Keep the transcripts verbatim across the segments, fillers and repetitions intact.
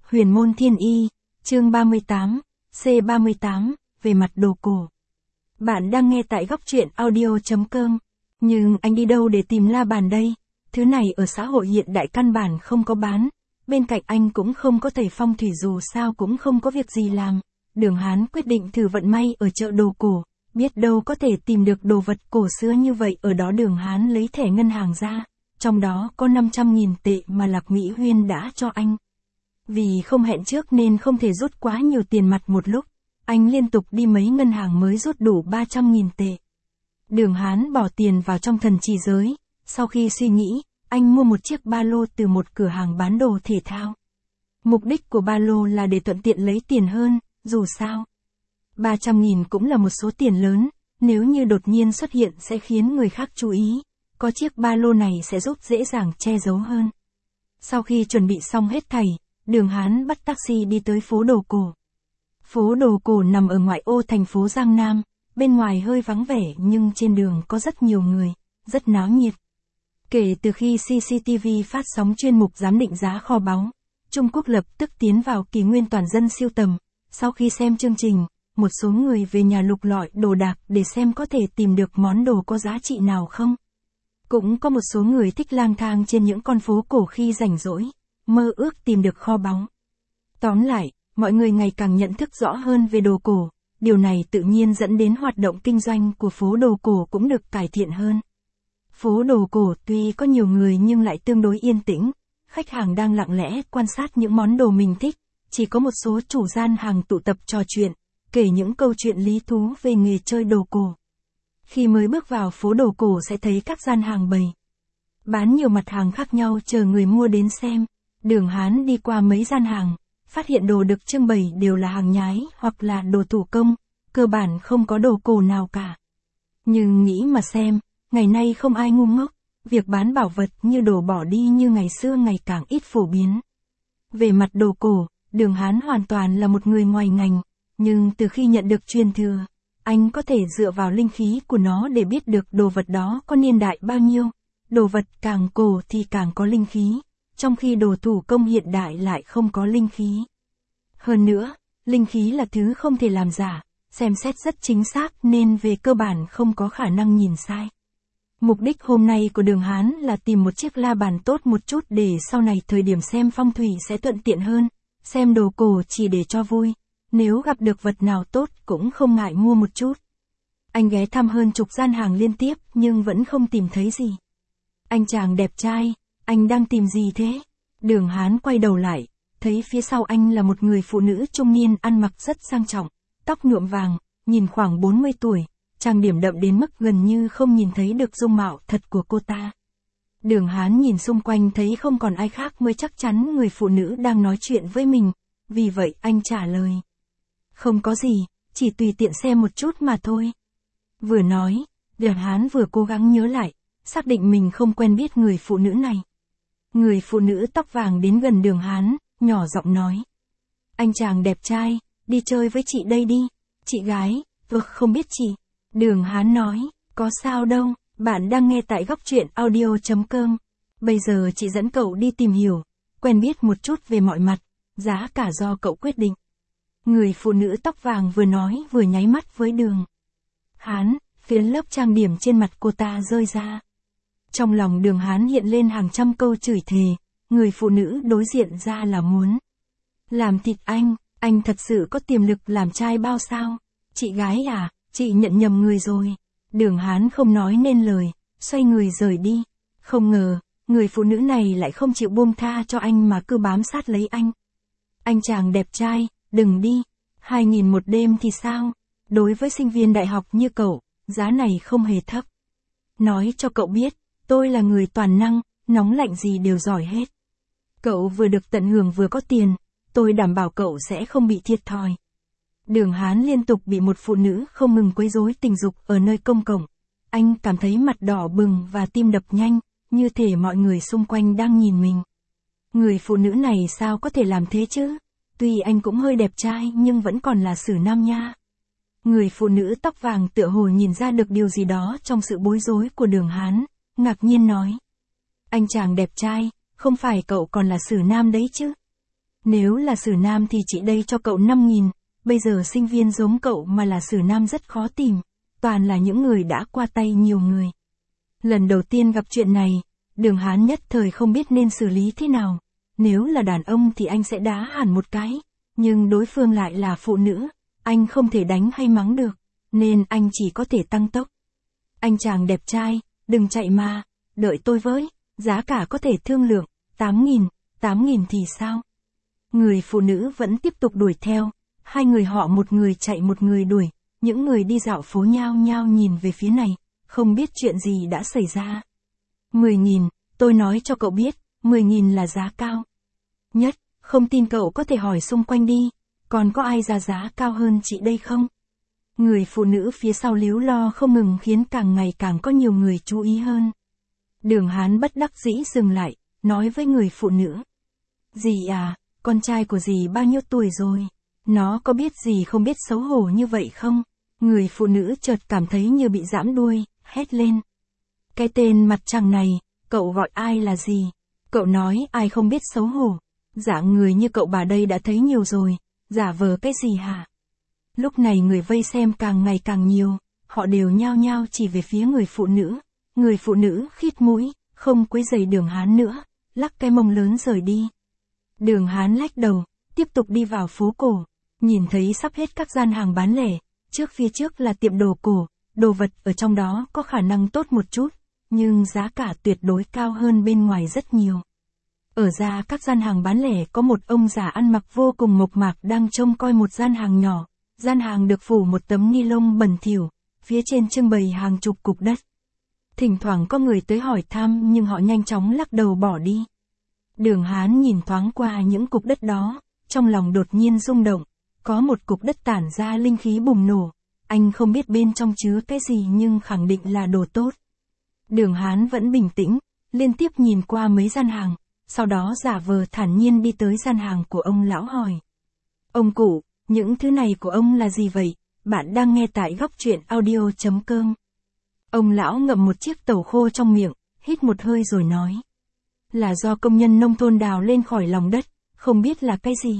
Huyền môn thiên y, chương ba mươi tám, C ba mươi tám, về mặt đồ cổ. Bạn đang nghe tại góc truyện audio chấm com. Nhưng anh đi đâu để tìm la bàn đây? Thứ này ở xã hội hiện đại căn bản không có bán. Bên cạnh anh cũng không có thầy phong thủy, dù sao cũng không có việc gì làm. Đường Hán quyết định thử vận may ở chợ đồ cổ, biết đâu có thể tìm được đồ vật cổ xưa như vậy. Ở đó Đường Hán lấy thẻ ngân hàng ra, trong đó có năm trăm nghìn tệ mà Lạc Mỹ Huyên đã cho anh. Vì không hẹn trước nên không thể rút quá nhiều tiền mặt một lúc, anh liên tục đi mấy ngân hàng mới rút đủ ba trăm nghìn tệ. Đường Hán bỏ tiền vào trong thần trì giới, sau khi suy nghĩ, anh mua một chiếc ba lô từ một cửa hàng bán đồ thể thao. Mục đích của ba lô là để thuận tiện lấy tiền hơn, dù sao ba trăm nghìn cũng là một số tiền lớn, nếu như đột nhiên xuất hiện sẽ khiến người khác chú ý, có chiếc ba lô này sẽ giúp dễ dàng che giấu hơn. Sau khi chuẩn bị xong hết thảy, Đường Hán bắt taxi đi tới phố đồ cổ. Phố đồ cổ nằm ở ngoại ô thành phố Giang Nam, bên ngoài hơi vắng vẻ nhưng trên đường có rất nhiều người, rất náo nhiệt. Kể từ khi xê xê tê vê phát sóng chuyên mục giám định giá kho báu, Trung Quốc lập tức tiến vào kỷ nguyên toàn dân sưu tầm. Sau khi xem chương trình, một số người về nhà lục lọi đồ đạc để xem có thể tìm được món đồ có giá trị nào không. Cũng có một số người thích lang thang trên những con phố cổ khi rảnh rỗi, mơ ước tìm được kho báu. Tóm lại, mọi người ngày càng nhận thức rõ hơn về đồ cổ, điều này tự nhiên dẫn đến hoạt động kinh doanh của phố đồ cổ cũng được cải thiện hơn. Phố đồ cổ tuy có nhiều người nhưng lại tương đối yên tĩnh, khách hàng đang lặng lẽ quan sát những món đồ mình thích, chỉ có một số chủ gian hàng tụ tập trò chuyện, kể những câu chuyện lý thú về nghề chơi đồ cổ. Khi mới bước vào phố đồ cổ sẽ thấy các gian hàng bày bán nhiều mặt hàng khác nhau chờ người mua đến xem. Đường Hán đi qua mấy gian hàng, phát hiện đồ được trưng bày đều là hàng nhái hoặc là đồ thủ công, cơ bản không có đồ cổ nào cả. Nhưng nghĩ mà xem, ngày nay không ai ngu ngốc, việc bán bảo vật như đồ bỏ đi như ngày xưa ngày càng ít phổ biến. Về mặt đồ cổ, Đường Hán hoàn toàn là một người ngoài ngành, nhưng từ khi nhận được truyền thừa, anh có thể dựa vào linh khí của nó để biết được đồ vật đó có niên đại bao nhiêu. Đồ vật càng cổ thì càng có linh khí, trong khi đồ thủ công hiện đại lại không có linh khí. Hơn nữa, linh khí là thứ không thể làm giả, xem xét rất chính xác nên về cơ bản không có khả năng nhìn sai. Mục đích hôm nay của Đường Hán là tìm một chiếc la bàn tốt một chút để sau này thời điểm xem phong thủy sẽ thuận tiện hơn, xem đồ cổ chỉ để cho vui, nếu gặp được vật nào tốt cũng không ngại mua một chút. Anh ghé thăm hơn chục gian hàng liên tiếp nhưng vẫn không tìm thấy gì. Anh chàng đẹp trai, anh đang tìm gì thế? Đường Hán quay đầu lại, thấy phía sau anh là một người phụ nữ trung niên ăn mặc rất sang trọng, tóc nhuộm vàng, nhìn khoảng bốn mươi tuổi, trang điểm đậm đến mức gần như không nhìn thấy được dung mạo thật của cô ta. Đường Hán nhìn xung quanh thấy không còn ai khác mới chắc chắn người phụ nữ đang nói chuyện với mình, vì vậy anh trả lời. Không có gì, chỉ tùy tiện xem một chút mà thôi. Vừa nói, Đường Hán vừa cố gắng nhớ lại, xác định mình không quen biết người phụ nữ này. Người phụ nữ tóc vàng đến gần Đường Hán, nhỏ giọng nói. Anh chàng đẹp trai, đi chơi với chị đây đi. Chị gái, tôi không biết chị. Đường Hán nói, có sao đâu, bạn đang nghe tại góc truyện audio chấm com. Bây giờ chị dẫn cậu đi tìm hiểu, quen biết một chút về mọi mặt, giá cả do cậu quyết định. Người phụ nữ tóc vàng vừa nói vừa nháy mắt với Đường Hán, phiến lớp trang điểm trên mặt cô ta rơi ra. Trong lòng Đường Hán hiện lên hàng trăm câu chửi thề, người phụ nữ đối diện ra là muốn làm thịt anh, anh thật sự có tiềm lực làm trai bao sao? Chị gái à, chị nhận nhầm người rồi. Đường Hán không nói nên lời, xoay người rời đi. Không ngờ, người phụ nữ này lại không chịu buông tha cho anh mà cứ bám sát lấy anh. Anh chàng đẹp trai, đừng đi. Hai nghìn một đêm thì sao? Đối với sinh viên đại học như cậu, giá này không hề thấp. Nói cho cậu biết, tôi là người toàn năng, nóng lạnh gì đều giỏi hết. Cậu vừa được tận hưởng vừa có tiền, tôi đảm bảo cậu sẽ không bị thiệt thòi. Đường Hán liên tục bị một phụ nữ không ngừng quấy rối tình dục ở nơi công cộng. Anh cảm thấy mặt đỏ bừng và tim đập nhanh, như thể mọi người xung quanh đang nhìn mình. Người phụ nữ này sao có thể làm thế chứ? Tuy anh cũng hơi đẹp trai nhưng vẫn còn là xử nam nha. Người phụ nữ tóc vàng tựa hồ nhìn ra được điều gì đó trong sự bối rối của Đường Hán, ngạc nhiên nói. Anh chàng đẹp trai, không phải cậu còn là xử nam đấy chứ? Nếu là Sử Nam thì chị đây cho cậu năm nghìn, bây giờ sinh viên giống cậu mà là Sử Nam rất khó tìm, toàn là những người đã qua tay nhiều người. Lần đầu tiên gặp chuyện này, Đường Hán nhất thời không biết nên xử lý thế nào. Nếu là đàn ông thì anh sẽ đá hẳn một cái, nhưng đối phương lại là phụ nữ, anh không thể đánh hay mắng được, nên anh chỉ có thể tăng tốc. Anh chàng đẹp trai, đừng chạy mà, đợi tôi với, giá cả có thể thương lượng, tám nghìn, tám nghìn thì sao? Người phụ nữ vẫn tiếp tục đuổi theo, hai người họ một người chạy một người đuổi, những người đi dạo phố nhao nhao nhìn về phía này, không biết chuyện gì đã xảy ra. mười nghìn, tôi nói cho cậu biết, mười nghìn là giá cao nhất, không tin cậu có thể hỏi xung quanh đi, còn có ai ra giá cao hơn chị đây không? Người phụ nữ phía sau líu lo không ngừng khiến càng ngày càng có nhiều người chú ý hơn. Đường Hán bất đắc dĩ dừng lại, nói với người phụ nữ. Dì à, con trai của dì bao nhiêu tuổi rồi? Nó có biết gì không biết xấu hổ như vậy không? Người phụ nữ chợt cảm thấy như bị giãm đuôi, hét lên. Cái tên mặt trăng này, cậu gọi ai là gì? Cậu nói ai không biết xấu hổ? Dạng người như cậu bà đây đã thấy nhiều rồi, giả vờ cái gì hả? Lúc này người vây xem càng ngày càng nhiều, họ đều nhao nhao chỉ về phía người phụ nữ. Người phụ nữ khít mũi, không quấy rầy Đường Hán nữa, lắc cái mông lớn rời đi. Đường Hán lách đầu, tiếp tục đi vào phố cổ, nhìn thấy sắp hết các gian hàng bán lẻ, trước phía trước là tiệm đồ cổ, đồ vật ở trong đó có khả năng tốt một chút, nhưng giá cả tuyệt đối cao hơn bên ngoài rất nhiều. Ở ra các gian hàng bán lẻ có một ông già ăn mặc vô cùng mộc mạc đang trông coi một gian hàng nhỏ, gian hàng được phủ một tấm ni lông bẩn thỉu, phía trên trưng bày hàng chục cục đất. Thỉnh thoảng có người tới hỏi thăm nhưng họ nhanh chóng lắc đầu bỏ đi. Đường Hán nhìn thoáng qua những cục đất đó, trong lòng đột nhiên rung động, có một cục đất tản ra linh khí bùng nổ, anh không biết bên trong chứa cái gì nhưng khẳng định là đồ tốt. Đường Hán vẫn bình tĩnh, liên tiếp nhìn qua mấy gian hàng, sau đó giả vờ thản nhiên đi tới gian hàng của ông lão hỏi. Ông cụ, những thứ này của ông là gì vậy? Bạn đang nghe tại góc truyện audio chấm com. Ông lão ngậm một chiếc tàu khô trong miệng, hít một hơi rồi nói. Là do công nhân nông thôn đào lên khỏi lòng đất, không biết là cái gì.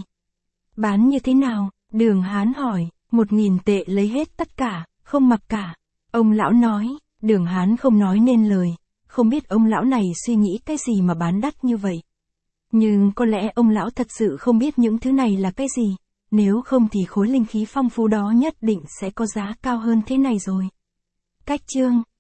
Bán như thế nào? Đường Hán hỏi, một nghìn tệ lấy hết tất cả, không mặc cả. Ông lão nói, Đường Hán không nói nên lời, không biết ông lão này suy nghĩ cái gì mà bán đắt như vậy. Nhưng có lẽ ông lão thật sự không biết những thứ này là cái gì, nếu không thì khối linh khí phong phú đó nhất định sẽ có giá cao hơn thế này rồi. Cách chương